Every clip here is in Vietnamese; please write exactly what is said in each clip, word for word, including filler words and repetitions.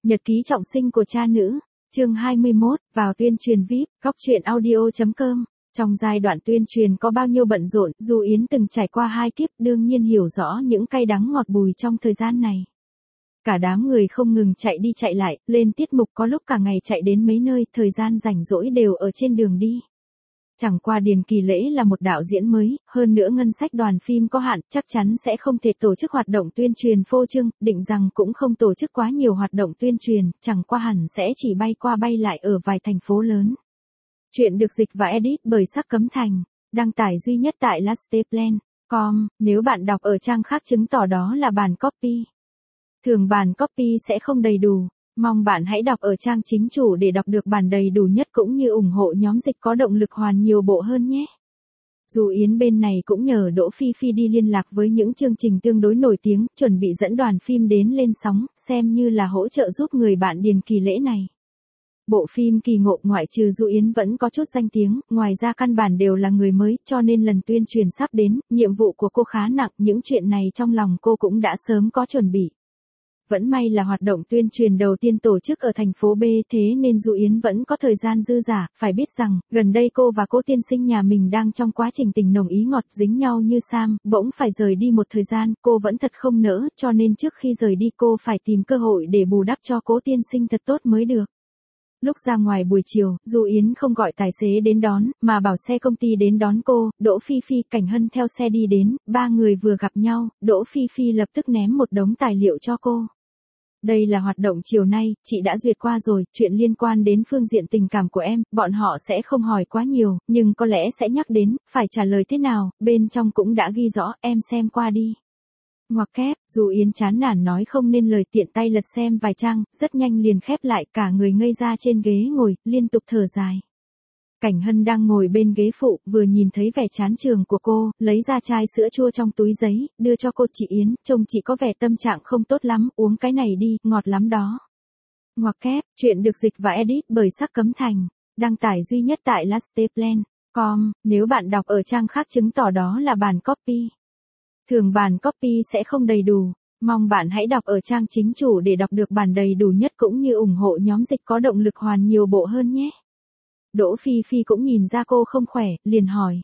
Nhật ký trọng sinh của cha nữ, chương hai mươi mốt, vào tuyên truyền vi ai pi, góc truyện audio chấm com. Trong giai đoạn tuyên truyền có bao nhiêu bận rộn, Du Yến từng trải qua hai kiếp, đương nhiên hiểu rõ những cay đắng ngọt bùi trong thời gian này. Cả đám người không ngừng chạy đi chạy lại, lên tiết mục có lúc cả ngày chạy đến mấy nơi, thời gian rảnh rỗi đều ở trên đường đi. Chẳng qua Điền Kỳ Lễ là một đạo diễn mới, hơn nữa ngân sách đoàn phim có hạn, chắc chắn sẽ không thể tổ chức hoạt động tuyên truyền phô trương, định rằng cũng không tổ chức quá nhiều hoạt động tuyên truyền, chẳng qua hẳn sẽ chỉ bay qua bay lại ở vài thành phố lớn. Chuyện được dịch và edit bởi Sắc Cấm Thành, đăng tải duy nhất tại lasteplan chấm com, nếu bạn đọc ở trang khác chứng tỏ đó là bản copy. Thường bản copy sẽ không đầy đủ. Mong bạn hãy đọc ở trang chính chủ để đọc được bản đầy đủ nhất cũng như ủng hộ nhóm dịch có động lực hoàn nhiều bộ hơn nhé. Du Yến bên này cũng nhờ Đỗ Phi Phi đi liên lạc với những chương trình tương đối nổi tiếng, chuẩn bị dẫn đoàn phim đến lên sóng, xem như là hỗ trợ giúp người bạn Điền Kỳ Lễ này. Bộ phim Kỳ Ngộ ngoại trừ Du Yến vẫn có chút danh tiếng, ngoài ra căn bản đều là người mới, cho nên lần tuyên truyền sắp đến, nhiệm vụ của cô khá nặng, những chuyện này trong lòng cô cũng đã sớm có chuẩn bị. Vẫn may là hoạt động tuyên truyền đầu tiên tổ chức ở thành phố B, thế nên Du Yến vẫn có thời gian dư dả, phải biết rằng, gần đây cô và cố tiên sinh nhà mình đang trong quá trình tình nồng ý ngọt dính nhau như Sam, bỗng phải rời đi một thời gian, cô vẫn thật không nỡ, cho nên trước khi rời đi cô phải tìm cơ hội để bù đắp cho cố tiên sinh thật tốt mới được. Lúc ra ngoài buổi chiều, Du Yến không gọi tài xế đến đón, mà bảo xe công ty đến đón cô, Đỗ Phi Phi, Cảnh Hân theo xe đi đến, ba người vừa gặp nhau, Đỗ Phi Phi lập tức ném một đống tài liệu cho cô. Đây là hoạt động chiều nay, chị đã duyệt qua rồi, chuyện liên quan đến phương diện tình cảm của em, bọn họ sẽ không hỏi quá nhiều, nhưng có lẽ sẽ nhắc đến, phải trả lời thế nào, bên trong cũng đã ghi rõ, em xem qua đi. Ngoặc kép, Du Yến chán nản nói không nên lời, tiện tay lật xem vài trang, rất nhanh liền khép lại, cả người ngây ra trên ghế ngồi, liên tục thở dài. Cảnh Hân đang ngồi bên ghế phụ, vừa nhìn thấy vẻ chán trường của cô, lấy ra chai sữa chua trong túi giấy, đưa cho cô. Chị Yến, trông chị có vẻ tâm trạng không tốt lắm, uống cái này đi, ngọt lắm đó. Ngoặc kép, chuyện được dịch và edit bởi Sắc Cấm Thành, đăng tải duy nhất tại lasteplan chấm com, nếu bạn đọc ở trang khác chứng tỏ đó là bản copy. Thường bản copy sẽ không đầy đủ, mong bạn hãy đọc ở trang chính chủ để đọc được bản đầy đủ nhất cũng như ủng hộ nhóm dịch có động lực hoàn nhiều bộ hơn nhé. Đỗ Phi Phi cũng nhìn ra cô không khỏe, liền hỏi.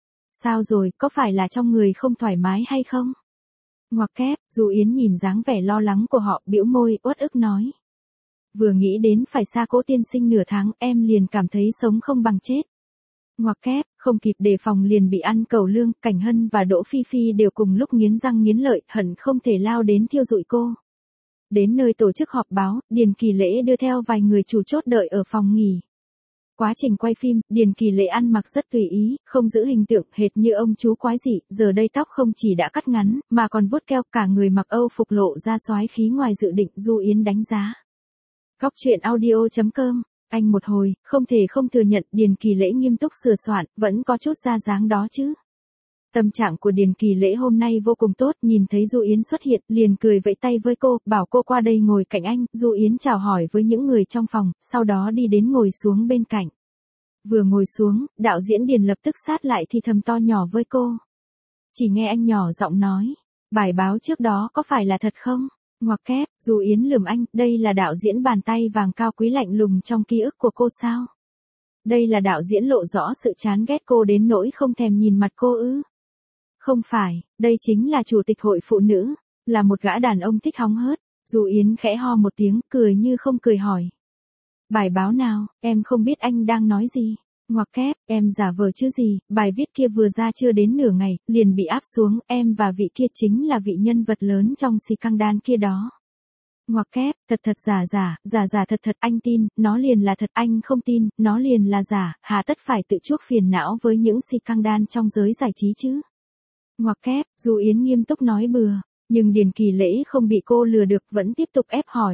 Sao rồi, có phải là trong người không thoải mái hay không? Ngoặc kép, Du Yến nhìn dáng vẻ lo lắng của họ, bĩu môi, uất ức nói. Vừa nghĩ đến phải xa cố tiên sinh nửa tháng, em liền cảm thấy sống không bằng chết. Ngoặc kép, không kịp đề phòng liền bị ăn cẩu lương, Cảnh Hân và Đỗ Phi Phi đều cùng lúc nghiến răng nghiến lợi, hận không thể lao đến thiêu rụi cô. Đến nơi tổ chức họp báo, Điền Kỳ Lễ đưa theo vài người chủ chốt đợi ở phòng nghỉ. Quá trình quay phim, Điền Kỳ Lễ ăn mặc rất tùy ý, không giữ hình tượng, hệt như ông chú quái dị, giờ đây tóc không chỉ đã cắt ngắn, mà còn vuốt keo, cả người mặc Âu phục lộ ra soái khí ngoài dự định, Du Yến đánh giá. Góc truyện audio chấm com, anh một hồi, không thể không thừa nhận, Điền Kỳ Lễ nghiêm túc sửa soạn, vẫn có chút ra dáng đó chứ. Tâm trạng của Điền Kỳ Lễ hôm nay vô cùng tốt, nhìn thấy Du Yến xuất hiện, liền cười vẫy tay với cô, bảo cô qua đây ngồi cạnh anh. Du Yến chào hỏi với những người trong phòng, sau đó đi đến ngồi xuống bên cạnh. Vừa ngồi xuống, đạo diễn Điền lập tức sát lại thì thầm to nhỏ với cô. Chỉ nghe anh nhỏ giọng nói, bài báo trước đó có phải là thật không? Ngoặc kép, Du Yến lườm anh, đây là đạo diễn bàn tay vàng cao quý lạnh lùng trong ký ức của cô sao? Đây là đạo diễn lộ rõ sự chán ghét cô đến nỗi không thèm nhìn mặt cô ư? Không phải, đây chính là chủ tịch hội phụ nữ, là một gã đàn ông thích hóng hớt. Du Yến khẽ ho một tiếng, cười như không cười hỏi. Bài báo nào, em không biết anh đang nói gì. Ngoặc kép, em giả vờ chứ gì, bài viết kia vừa ra chưa đến nửa ngày, liền bị áp xuống, em và vị kia chính là vị nhân vật lớn trong scandal kia đó. Ngoặc kép, thật thật giả giả, giả giả thật thật, anh tin, nó liền là thật, anh không tin, nó liền là giả, hà tất phải tự chuốc phiền não với những scandal trong giới giải trí chứ. Ngoặc kép, Du Yến nghiêm túc nói bừa, nhưng Điền Kỳ Lễ không bị cô lừa được, vẫn tiếp tục ép hỏi.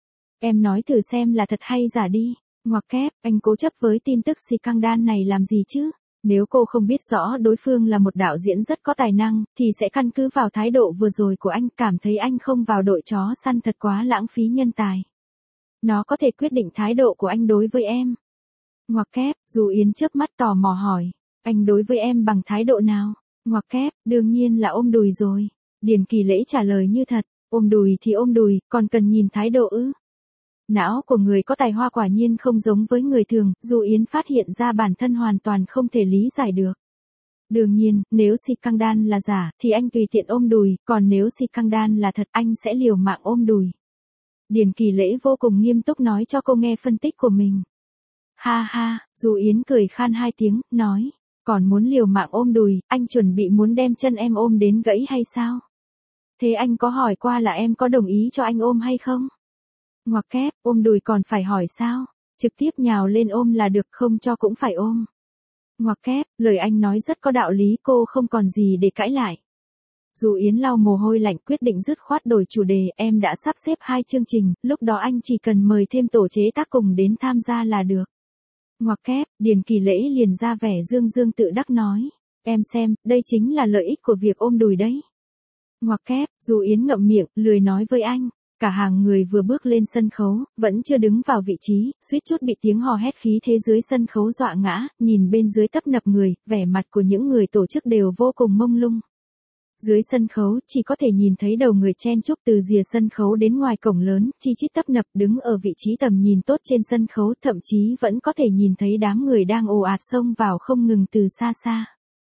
Em nói thử xem là thật hay giả đi. Ngoặc kép, anh cố chấp với tin tức scandal này làm gì chứ? Nếu cô không biết rõ đối phương là một đạo diễn rất có tài năng, thì sẽ căn cứ vào thái độ vừa rồi của anh, cảm thấy anh không vào đội chó săn thật quá lãng phí nhân tài. Nó có thể quyết định thái độ của anh đối với em. Ngoặc kép, Du Yến chớp mắt tò mò hỏi, anh đối với em bằng thái độ nào? Ngoặc kép, đương nhiên là ôm đùi rồi. Điền Kỳ Lễ trả lời như thật, ôm đùi thì ôm đùi, còn cần nhìn thái độ ư? Não của người có tài hoa quả nhiên không giống với người thường, Du Yến phát hiện ra bản thân hoàn toàn không thể lý giải được. Đương nhiên, nếu si căng đan là giả, thì anh tùy tiện ôm đùi, còn nếu si căng đan là thật, anh sẽ liều mạng ôm đùi. Điền Kỳ Lễ vô cùng nghiêm túc nói cho cô nghe phân tích của mình. Ha ha, Du Yến cười khan hai tiếng, nói, còn muốn liều mạng ôm đùi, anh chuẩn bị muốn đem chân em ôm đến gãy hay sao? Thế anh có hỏi qua là em có đồng ý cho anh ôm hay không? Ngoặc kép, ôm đùi còn phải hỏi sao? Trực tiếp nhào lên ôm là được, không cho cũng phải ôm. Ngoặc kép, lời anh nói rất có đạo lý, cô không còn gì để cãi lại. Du Yến lau mồ hôi lạnh, quyết định dứt khoát đổi chủ đề, em đã sắp xếp hai chương trình, lúc đó anh chỉ cần mời thêm tổ chế tác cùng đến tham gia là được. Ngoặc kép, Điền Kỳ Lễ liền ra vẻ dương dương tự đắc nói, em xem, đây chính là lợi ích của việc ôm đùi đấy. Ngoặc kép, Du Yến ngậm miệng, lười nói với anh. Cả hàng người vừa bước lên sân khấu, vẫn chưa đứng vào vị trí, suýt chút bị tiếng hò hét khí thế dưới sân khấu dọa ngã, nhìn bên dưới tấp nập người, vẻ mặt của những người tổ chức đều vô cùng mông lung. Dưới sân khấu, chỉ có thể nhìn thấy đầu người chen chúc từ rìa sân khấu đến ngoài cổng lớn, chi chít tấp nập đứng ở vị trí tầm nhìn tốt trên sân khấu, thậm chí vẫn có thể nhìn thấy đám người đang ồ ạt xông vào không ngừng từ xa xa.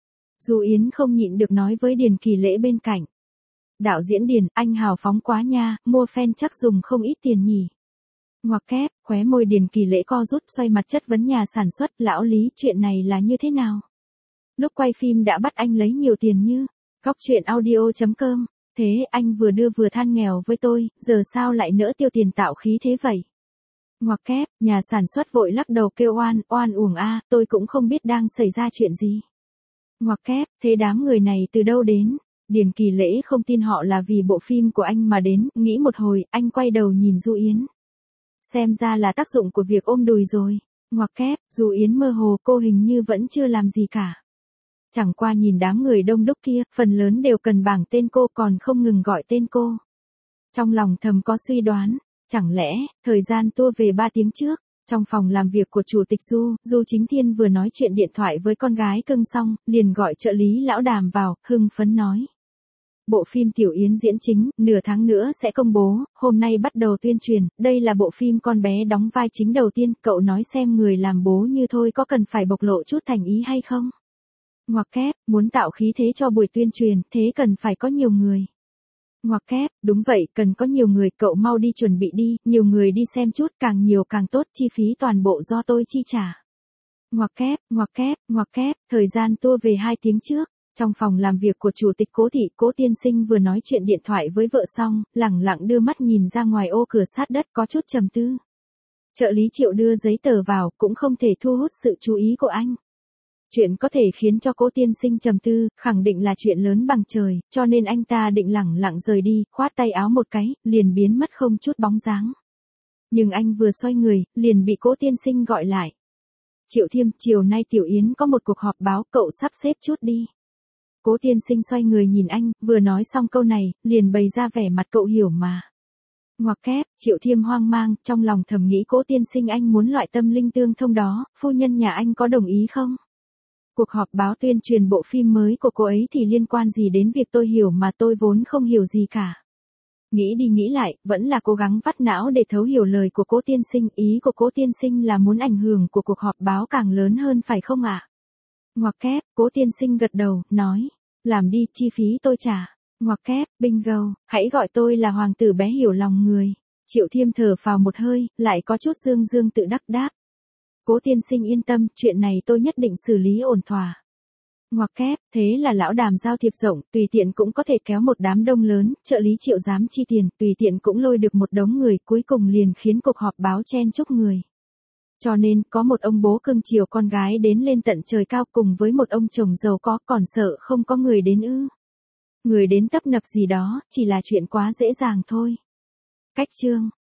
Du Yến không nhịn được nói với Điền Kỳ Lễ bên cạnh. Đạo diễn Điền, anh hào phóng quá nha, mua fan chắc dùng không ít tiền nhỉ. Ngoặc kép, khóe môi Điền Kỳ Lễ co rút, xoay mặt chất vấn nhà sản xuất, lão Lý, chuyện này là như thế nào? Lúc quay phim đã bắt anh lấy nhiều tiền như, Góc Chuyện Audio chấm com, thế anh vừa đưa vừa than nghèo với tôi, giờ sao lại nỡ tiêu tiền tạo khí thế vậy? Ngoặc kép, nhà sản xuất vội lắc đầu kêu oan, oan uổng a, tôi cũng không biết đang xảy ra chuyện gì. Ngoặc kép, thế đám người này từ đâu đến? Điền Kỳ Lễ không tin họ là vì bộ phim của anh mà đến, nghĩ một hồi, anh quay đầu nhìn Du Yến. Xem ra là tác dụng của việc ôm đùi rồi. Ngoặc kép, Du Yến mơ hồ, cô hình như vẫn chưa làm gì cả. Chẳng qua nhìn đám người đông đúc kia, phần lớn đều cần bảng tên cô còn không ngừng gọi tên cô. Trong lòng thầm có suy đoán, chẳng lẽ, thời gian tua về ba tiếng trước, trong phòng làm việc của Chủ tịch Du, Du Chính Thiên vừa nói chuyện điện thoại với con gái cưng xong, liền gọi trợ lý lão Đàm vào, hưng phấn nói. Bộ phim Tiểu Yến diễn chính, nửa tháng nữa sẽ công bố, hôm nay bắt đầu tuyên truyền, đây là bộ phim con bé đóng vai chính đầu tiên, cậu nói xem người làm bố như thôi có cần phải bộc lộ chút thành ý hay không? Ngoặc kép, muốn tạo khí thế cho buổi tuyên truyền, thế cần phải có nhiều người. Ngoặc kép, đúng vậy, cần có nhiều người, cậu mau đi chuẩn bị đi, nhiều người đi xem chút, càng nhiều càng tốt, chi phí toàn bộ do tôi chi trả. Ngoặc kép, ngoặc kép, ngoặc kép, thời gian tua về hai tiếng trước. Trong phòng làm việc của Chủ tịch Cố Thị, Cố Tiên Sinh vừa nói chuyện điện thoại với vợ xong, lẳng lặng đưa mắt nhìn ra ngoài ô cửa sát đất có chút trầm tư. Trợ lý Triệu đưa giấy tờ vào, cũng không thể thu hút sự chú ý của anh. Chuyện có thể khiến cho Cố Tiên Sinh trầm tư, khẳng định là chuyện lớn bằng trời, cho nên anh ta định lẳng lặng rời đi, khoát tay áo một cái, liền biến mất không chút bóng dáng. Nhưng anh vừa xoay người, liền bị Cố Tiên Sinh gọi lại. Triệu Thiêm, chiều nay Tiểu Yến có một cuộc họp báo, cậu sắp xếp chút đi. Cố Tiên Sinh xoay người nhìn anh, vừa nói xong câu này, liền bày ra vẻ mặt cậu hiểu mà. Ngoặc kép, Triệu Thiêm hoang mang, trong lòng thầm nghĩ Cố Tiên Sinh anh muốn loại tâm linh tương thông đó, phu nhân nhà anh có đồng ý không? Cuộc họp báo tuyên truyền bộ phim mới của cô ấy thì liên quan gì đến việc tôi hiểu mà tôi vốn không hiểu gì cả. Nghĩ đi nghĩ lại, vẫn là cố gắng vắt não để thấu hiểu lời của Cố Tiên Sinh, ý của Cố Tiên Sinh là muốn ảnh hưởng của cuộc họp báo càng lớn hơn phải không ạ? À? Ngoặc kép, Cố Tiên Sinh gật đầu, nói, làm đi, chi phí tôi trả. Ngoặc kép, bingo, hãy gọi tôi là hoàng tử bé hiểu lòng người. Triệu Thiêm thở phào một hơi, lại có chút dương dương tự đắc đáp. Cố Tiên Sinh yên tâm, chuyện này tôi nhất định xử lý ổn thỏa. Ngoặc kép, thế là lão Đàm giao thiệp rộng, tùy tiện cũng có thể kéo một đám đông lớn, trợ lý Triệu dám chi tiền, tùy tiện cũng lôi được một đống người, cuối cùng liền khiến cuộc họp báo chen chúc người. Cho nên, có một ông bố cưng chiều con gái đến lên tận trời cao cùng với một ông chồng giàu có, còn sợ không có người đến ư. Người đến tấp nập gì đó, chỉ là chuyện quá dễ dàng thôi. Cách chương